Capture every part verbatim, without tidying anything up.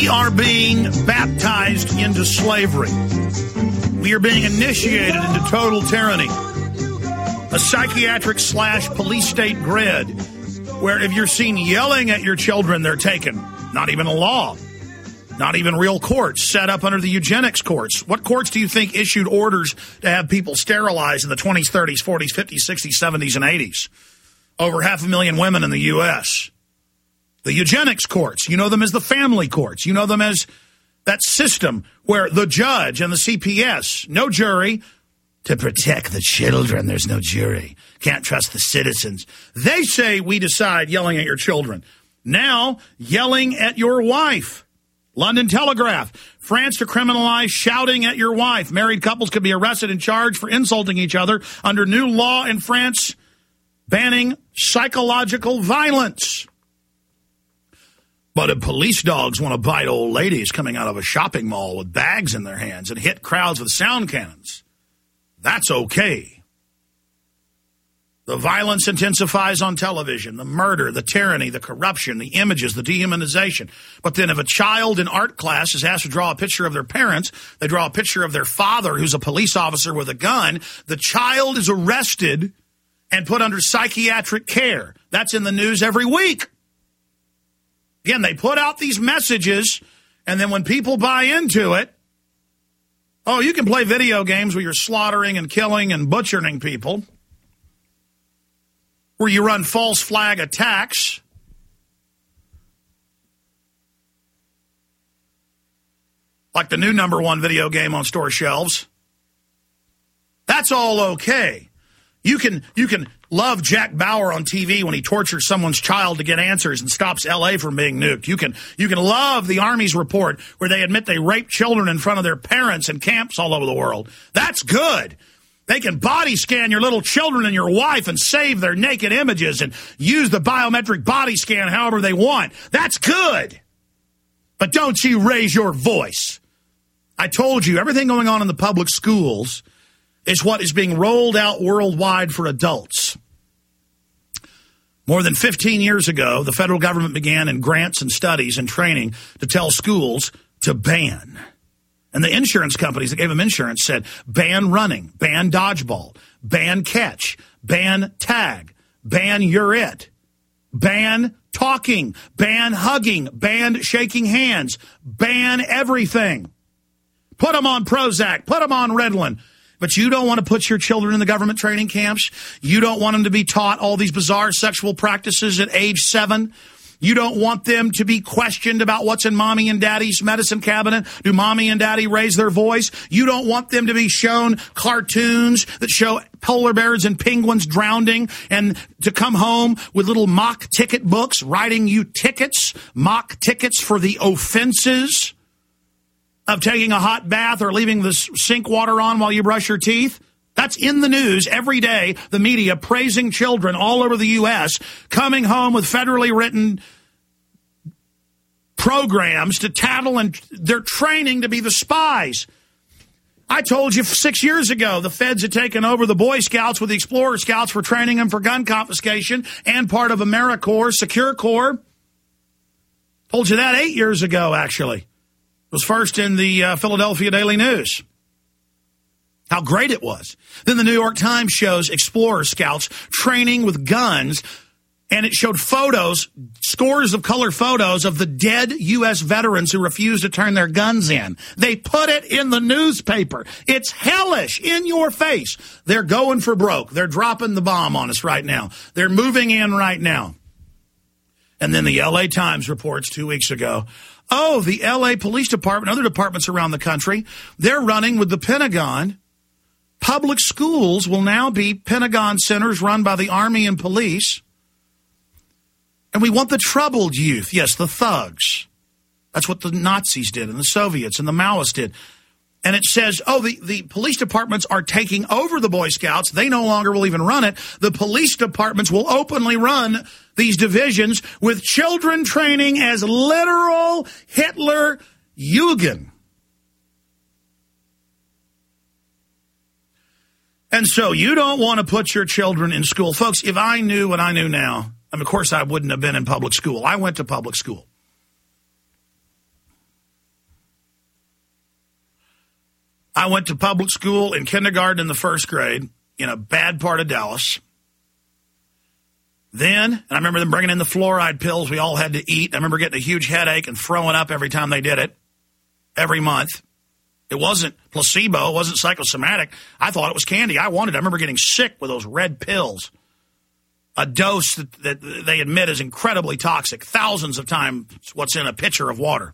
are being baptized into slavery. We are being initiated into total tyranny. A psychiatric slash police state grid where if you're seen yelling at your children, they're taken. Not even a law. Not even real courts set up under the eugenics courts. What courts do you think issued orders to have people sterilized in the twenties, thirties, forties, fifties, sixties, seventies, and eighties? Over half a million women in the U S The eugenics courts, you know them as the family courts. You know them as that system where the judge and the C P S, no jury, to protect the children, there's no jury. Can't trust the citizens. They say we decide yelling at your children. Now, yelling at your wife. London Telegraph. France to criminalize shouting at your wife. Married couples could be arrested and charged for insulting each other under new law in France banning psychological violence. But if police dogs want to bite old ladies coming out of a shopping mall with bags in their hands and hit crowds with sound cannons, that's okay. The violence intensifies on television, the murder, the tyranny, the corruption, the images, the dehumanization. But then if a child in art class is asked to draw a picture of their parents, they draw a picture of their father who's a police officer with a gun, the child is arrested and put under psychiatric care. That's in the news every week. Again, they put out these messages, and then when people buy into it, oh, you can play video games where you're slaughtering and killing and butchering people, where you run false flag attacks. Like the new number one video game on store shelves. That's all okay. You can you can love Jack Bauer on T V when he tortures someone's child to get answers and stops L A from being nuked. You can you can love the Army's report where they admit they rape children in front of their parents in camps all over the world. That's good. They can body scan your little children and your wife and save their naked images and use the biometric body scan however they want. That's good. But don't you raise your voice. I told you, everything going on in the public schools is what is being rolled out worldwide for adults. More than fifteen years ago, the federal government began in grants and studies and training to tell schools to ban. And the insurance companies that gave them insurance said, ban running, ban dodgeball, ban catch, ban tag, ban you're it, ban talking, ban hugging, ban shaking hands, ban everything. Put them on Prozac, put them on Ritalin. But you don't want to put your children in the government training camps. You don't want them to be taught all these bizarre sexual practices at age seven. You don't want them to be questioned about what's in mommy and daddy's medicine cabinet. Do mommy and daddy raise their voice? You don't want them to be shown cartoons that show polar bears and penguins drowning and to come home with little mock ticket books writing you tickets, mock tickets for the offenses of taking a hot bath or leaving the sink water on while you brush your teeth. That's in the news every day, the media praising children all over the U S coming home with federally written programs to tattle, and they're training to be the spies. I told you six years ago the feds had taken over the Boy Scouts with the Explorer Scouts for training them for gun confiscation and part of AmeriCorps, Secure Corps. Told you that eight years ago, actually. It was first in the uh, Philadelphia Daily News. How great it was. Then the New York Times shows Explorer Scouts training with guns, and it showed photos, scores of color photos of the dead U S veterans who refused to turn their guns in. They put it in the newspaper. It's hellish, in your face. They're going for broke. They're dropping the bomb on us right now. They're moving in right now. And then the L A Times reports two weeks ago, oh, the L A Police Department, other departments around the country, they're running with the Pentagon. Public schools will now be Pentagon centers run by the Army and police. And we want the troubled youth. Yes, the thugs. That's what the Nazis did and the Soviets and the Maoists did. And it says, oh, the, the police departments are taking over the Boy Scouts. They no longer will even run it. The police departments will openly run these divisions with children training as literal Hitler Jugend. And so you don't want to put your children in school. Folks, if I knew what I knew now, I mean, of course I wouldn't have been in public school. I went to public school. I went to public school in kindergarten in the first grade in a bad part of Dallas. Then, and I remember them bringing in the fluoride pills we all had to eat. I remember getting a huge headache and throwing up every time they did it, every month. It wasn't placebo. It wasn't psychosomatic. I thought it was candy. I wanted it. I remember getting sick with those red pills. A dose that, that they admit is incredibly toxic, thousands of times what's in a pitcher of water.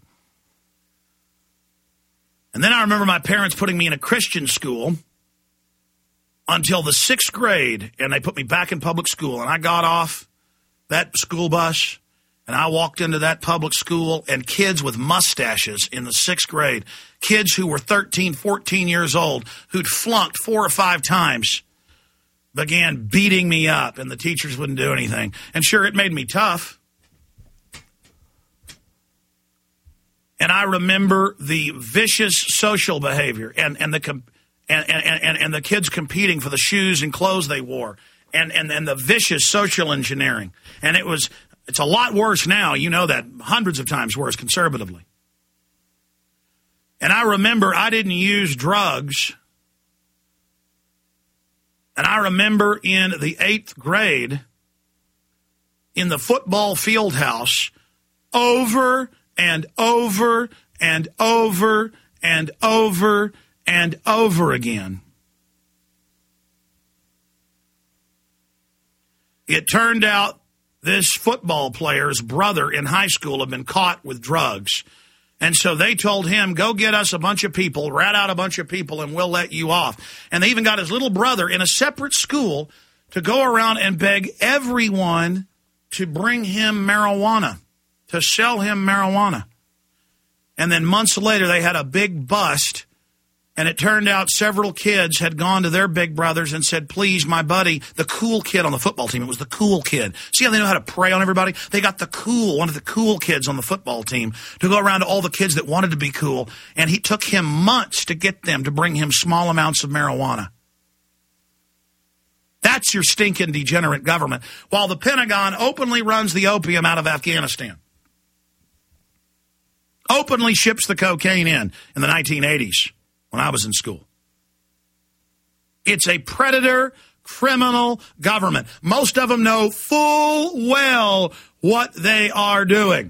And then I remember my parents putting me in a Christian school until the sixth grade, and they put me back in public school. And I got off that school bus, and I walked into that public school, and kids with mustaches in the sixth grade, kids who were thirteen, fourteen years old, who'd flunked four or five times, began beating me up, and the teachers wouldn't do anything. And sure, it made me tough. And I remember the vicious social behavior and, and the comp- and, and, and, and the kids competing for the shoes and clothes they wore, and, and, and the vicious social engineering. And it was it's a lot worse now. You know that, hundreds of times worse conservatively. And I remember I didn't use drugs. And I remember in the eighth grade, in the football field house, over and over and over and over and over again, it turned out this football player's brother in high school had been caught with drugs. And so they told him, go get us a bunch of people, rat out a bunch of people, and we'll let you off. And they even got his little brother in a separate school to go around and beg everyone to bring him marijuana, to sell him marijuana. And then months later, they had a big bust, and it turned out several kids had gone to their big brothers and said, please, my buddy, the cool kid on the football team, it was the cool kid. See how they know how to prey on everybody? They got the cool, one of the cool kids on the football team to go around to all the kids that wanted to be cool, and he took him months to get them to bring him small amounts of marijuana. That's your stinking degenerate government, while the Pentagon openly runs the opium out of Afghanistan. Openly ships the cocaine in in the nineteen eighties when I was in school. It's a predator, criminal government. Most of them know full well what they are doing.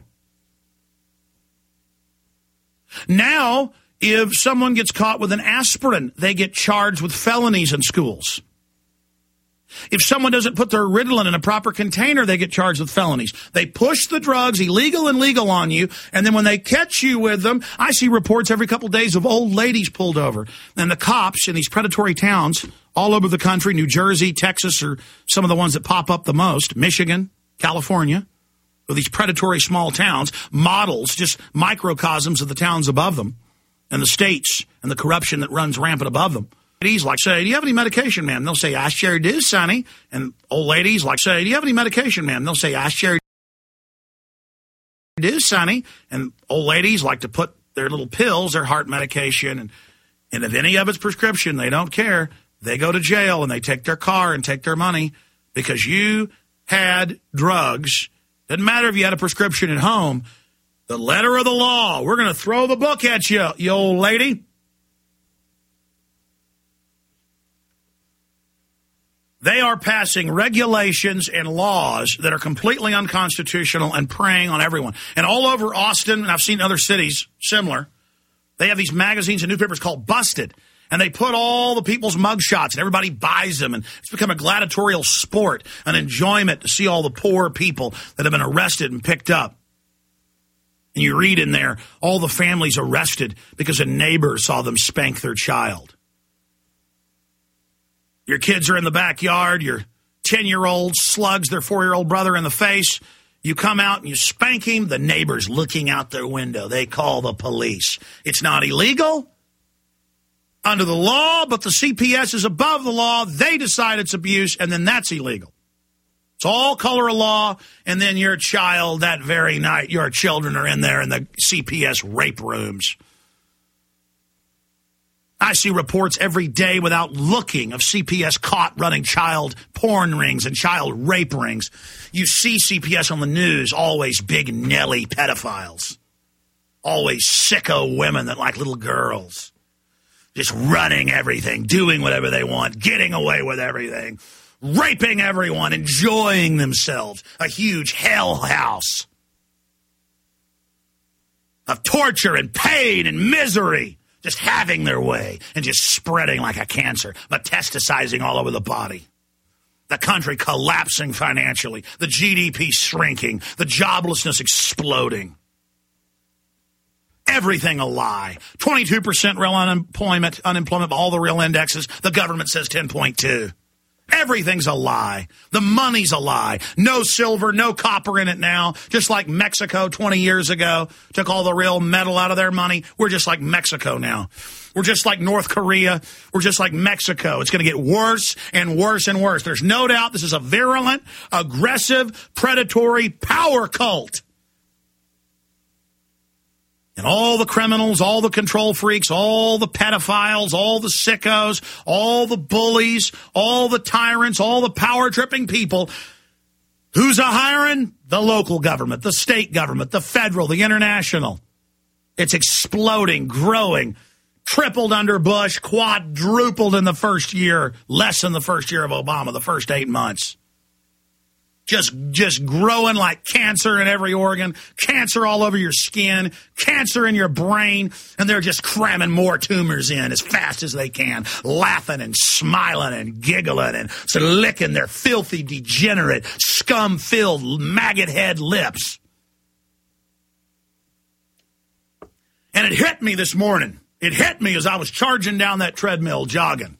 Now, if someone gets caught with an aspirin, they get charged with felonies in schools. If someone doesn't put their Ritalin in a proper container, they get charged with felonies. They push the drugs, illegal and legal, on you, and then when they catch you with them, I see reports every couple of days of old ladies pulled over. And the cops in these predatory towns all over the country, New Jersey, Texas, are some of the ones that pop up the most, Michigan, California, with these predatory small towns, models, just microcosms of the towns above them, and the states and the corruption that runs rampant above them. Ladies like say, do you have any medication, ma'am? They'll say, I sure do, sonny. And old ladies like say, do you have any medication, ma'am? They'll say, I sure do, sonny. And old ladies like to put their little pills, their heart medication, and, and if any of it's prescription, they don't care. They go to jail and they take their car and take their money because you had drugs. Doesn't matter if you had a prescription at home. The letter of the law. We're going to throw the book at you, you old lady. They are passing regulations and laws that are completely unconstitutional and preying on everyone. And all over Austin, and I've seen other cities similar, they have these magazines and newspapers called Busted. And they put all the people's mugshots, and everybody buys them. And it's become a gladiatorial sport, an enjoyment to see all the poor people that have been arrested and picked up. And you read in there, all the families arrested because a neighbor saw them spank their child. Your kids are in the backyard. Your ten-year-old slugs their four-year-old brother in the face. You come out and you spank him. The neighbor's looking out their window. They call the police. It's not illegal under the law, but the C P S is above the law. They decide it's abuse, and then that's illegal. It's all color of law, and then your child that very night, your children are in there in the C P S rape rooms. I see reports every day without looking of C P S caught running child porn rings and child rape rings. You see C P S on the news, always big Nelly pedophiles. Always sicko women that like little girls. just running everything, doing whatever they want, getting away with everything, raping everyone, enjoying themselves. A huge hell house of torture and pain and misery, just having their way and just spreading like a cancer, metastasizing all over the body. The country collapsing financially, the G D P shrinking, the joblessness exploding. Everything a lie. twenty-two percent real unemployment, unemployment by all the real indexes. The government says ten point two. Everything's a lie. The money's a lie. No silver, no copper in it now. Just like Mexico twenty years ago took all the real metal out of their money. We're just like Mexico now. We're just like North Korea. We're just like Mexico. It's going to get worse and worse and worse. There's no doubt this is a virulent, aggressive, predatory power cult. And all the criminals, all the control freaks, all the pedophiles, all the sickos, all the bullies, all the tyrants, all the power-tripping people. Who's a hiring? The local government, the state government, the federal, the international. It's exploding, growing, tripled under Bush, quadrupled in the first year, less than the first year of Obama, the first eight months. Just just growing like cancer in every organ, cancer all over your skin, cancer in your brain, and they're just cramming more tumors in as fast as they can, laughing and smiling and giggling and so licking their filthy, degenerate, scum-filled, maggot head lips. And it hit me this morning. It hit me as I was charging down that treadmill jogging.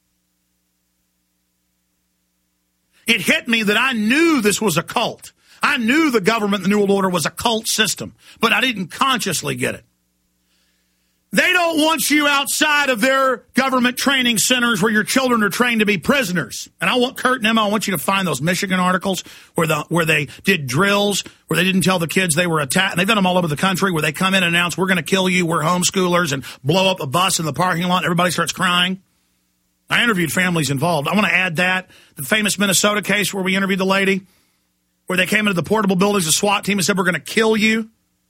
It hit me that I knew this was a cult. I knew the government, the New World Order, was a cult system, but I didn't consciously get it. They don't want you outside of their government training centers where your children are trained to be prisoners. And I want Kurt and Emma, I want you to find those Michigan articles where the where they did drills, where they didn't tell the kids they were attacked. And they've done them all over the country where they come in and announce, we're going to kill you, we're homeschoolers, and blow up a bus in the parking lot and everybody starts crying. I interviewed families involved. I want to add that. The famous Minnesota case where we interviewed the lady, where they came into the portable buildings, the SWAT team, and said, we're going to kill you.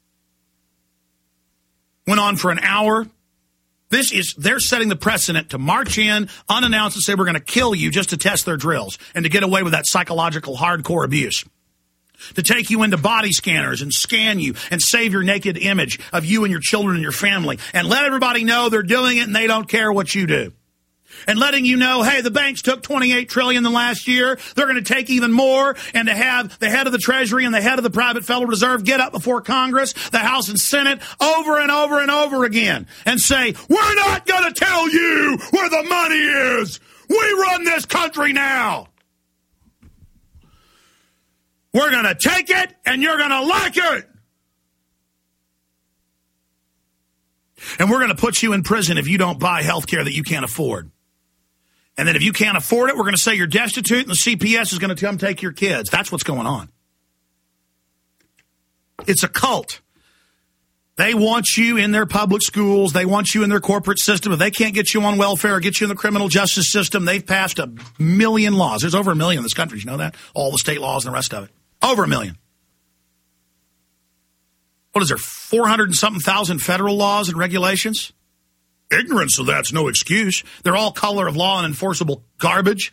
Went on for an hour. This is, they're setting the precedent to march in unannounced and say, we're going to kill you just to test their drills and to get away with that psychological hardcore abuse. To take you into body scanners and scan you and save your naked image of you and your children and your family and let everybody know they're doing it and they don't care what you do. And letting you know, hey, the banks took twenty-eight trillion dollars in the last year. They're going to take even more. And to have the head of the Treasury and the head of the private Federal Reserve get up before Congress, the House and Senate, over and over and over again and say, we're not going to tell you where the money is. We run this country now. We're going to take it and you're going to like it. And we're going to put you in prison if you don't buy health care that you can't afford. And then if you can't afford it, we're going to say you're destitute and the C P S is going to come take your kids. That's what's going on. It's a cult. They want you in their public schools. They want you in their corporate system. If they can't get you on welfare or get you in the criminal justice system, they've passed a million laws. There's over a million in this country. You know that? All the state laws and the rest of it. Over a million. What is there, four hundred and something thousand federal laws and regulations? Ignorance of that's no excuse. They're all color of law and enforceable garbage.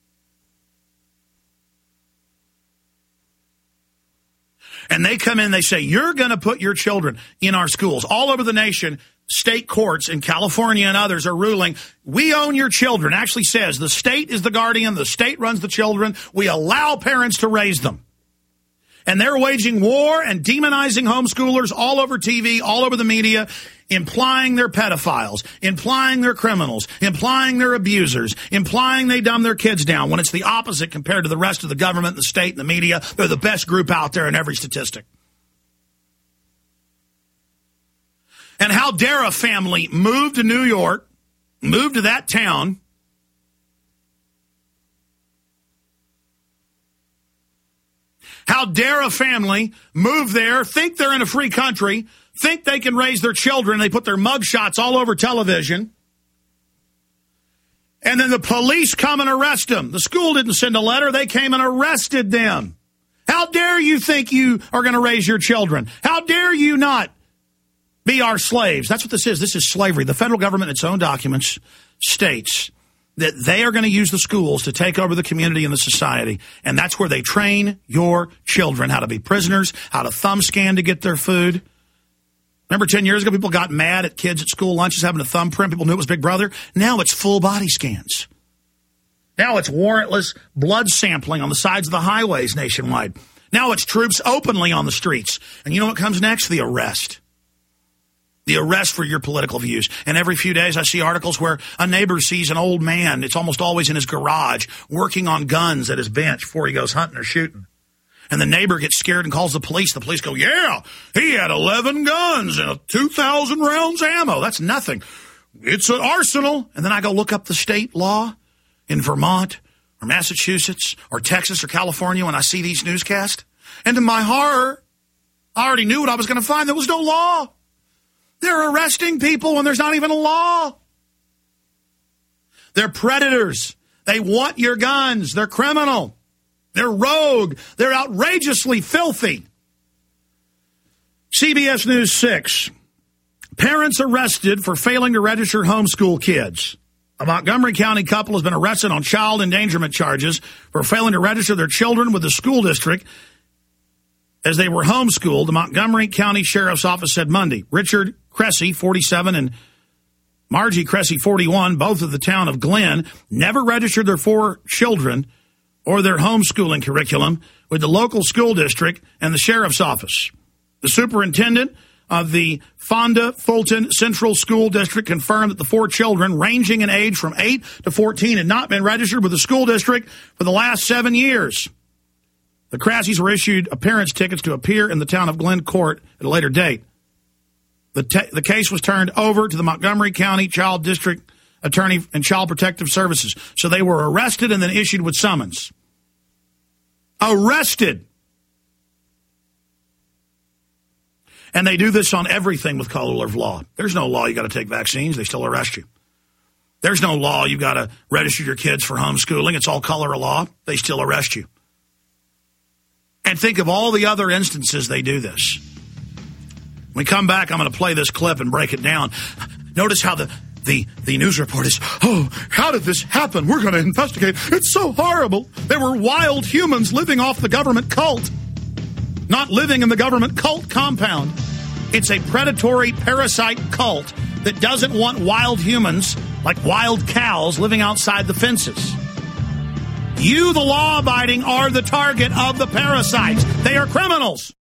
And they come in, they say, you're going to put your children in our schools. All over the nation, state courts in California and others are ruling, we own your children. Actually says the state is the guardian, the state runs the children. We allow parents to raise them. And they're waging war and demonizing homeschoolers all over T V, all over the media, implying they're pedophiles, implying they're criminals, implying they're abusers, implying they dumb their kids down, when it's the opposite compared to the rest of the government, the state, and the media. They're the best group out there in every statistic. And how dare a family move to New York, move to that town, how dare a family move there, think they're in a free country, think they can raise their children, they put their mugshots all over television, and then the police come and arrest them. The school didn't send a letter, they came and arrested them. How dare you think you are going to raise your children? How dare you not be our slaves. That's what this is. This is slavery. The federal government, in its own documents, states that they are going to use the schools to take over the community and the society. And that's where they train your children how to be prisoners, how to thumb scan to get their food. Remember ten years ago, people got mad at kids at school lunches having a thumbprint. People knew it was Big Brother. Now it's full body scans. Now it's warrantless blood sampling on the sides of the highways nationwide. Now it's troops openly on the streets. And you know what comes next? The arrest. The arrest for your political views. And every few days I see articles where a neighbor sees an old man, it's almost always in his garage, working on guns at his bench before he goes hunting or shooting. And the neighbor gets scared and calls the police. The police go, yeah, he had eleven guns and two thousand rounds ammo. That's nothing. It's an arsenal. And then I go look up the state law in Vermont or Massachusetts or Texas or California when I see these newscasts. And to my horror, I already knew what I was going to find. There was no law. They're arresting people when there's not even a law. They're predators. They want your guns. They're criminal. They're rogue. They're outrageously filthy. C B S News six. Parents arrested for failing to register homeschool kids. A Montgomery County couple has been arrested on child endangerment charges for failing to register their children with the school district as they were homeschooled, the Montgomery County Sheriff's Office said Monday. Richard Cressy, forty-seven, and Margie Cressy, forty-one, both of the town of Glen, never registered their four children or their homeschooling curriculum with the local school district and the Sheriff's Office. The superintendent of the Fonda Fulton Central School District confirmed that the four children, ranging in age from eight to fourteen, had not been registered with the school district for the last seven years. The Crassies were issued appearance tickets to appear in the town of Glen court at a later date. The, te- the case was turned over to the Montgomery County Child District Attorney and Child Protective Services. So they were arrested and then issued with summons. Arrested. And they do this on everything with color of law. There's no law you got to take vaccines. They still arrest you. There's no law you got to register your kids for homeschooling. It's all color of law. They still arrest you. And think of all the other instances they do this. When we come back, I'm going to play this clip and break it down. Notice how the, the, the news report is, oh, how did this happen? We're going to investigate. It's so horrible. There were wild humans living off the government cult, not living in the government cult compound. It's a predatory parasite cult that doesn't want wild humans, like wild cows, living outside the fences. You, the law-abiding, are the target of the parasites. They are criminals.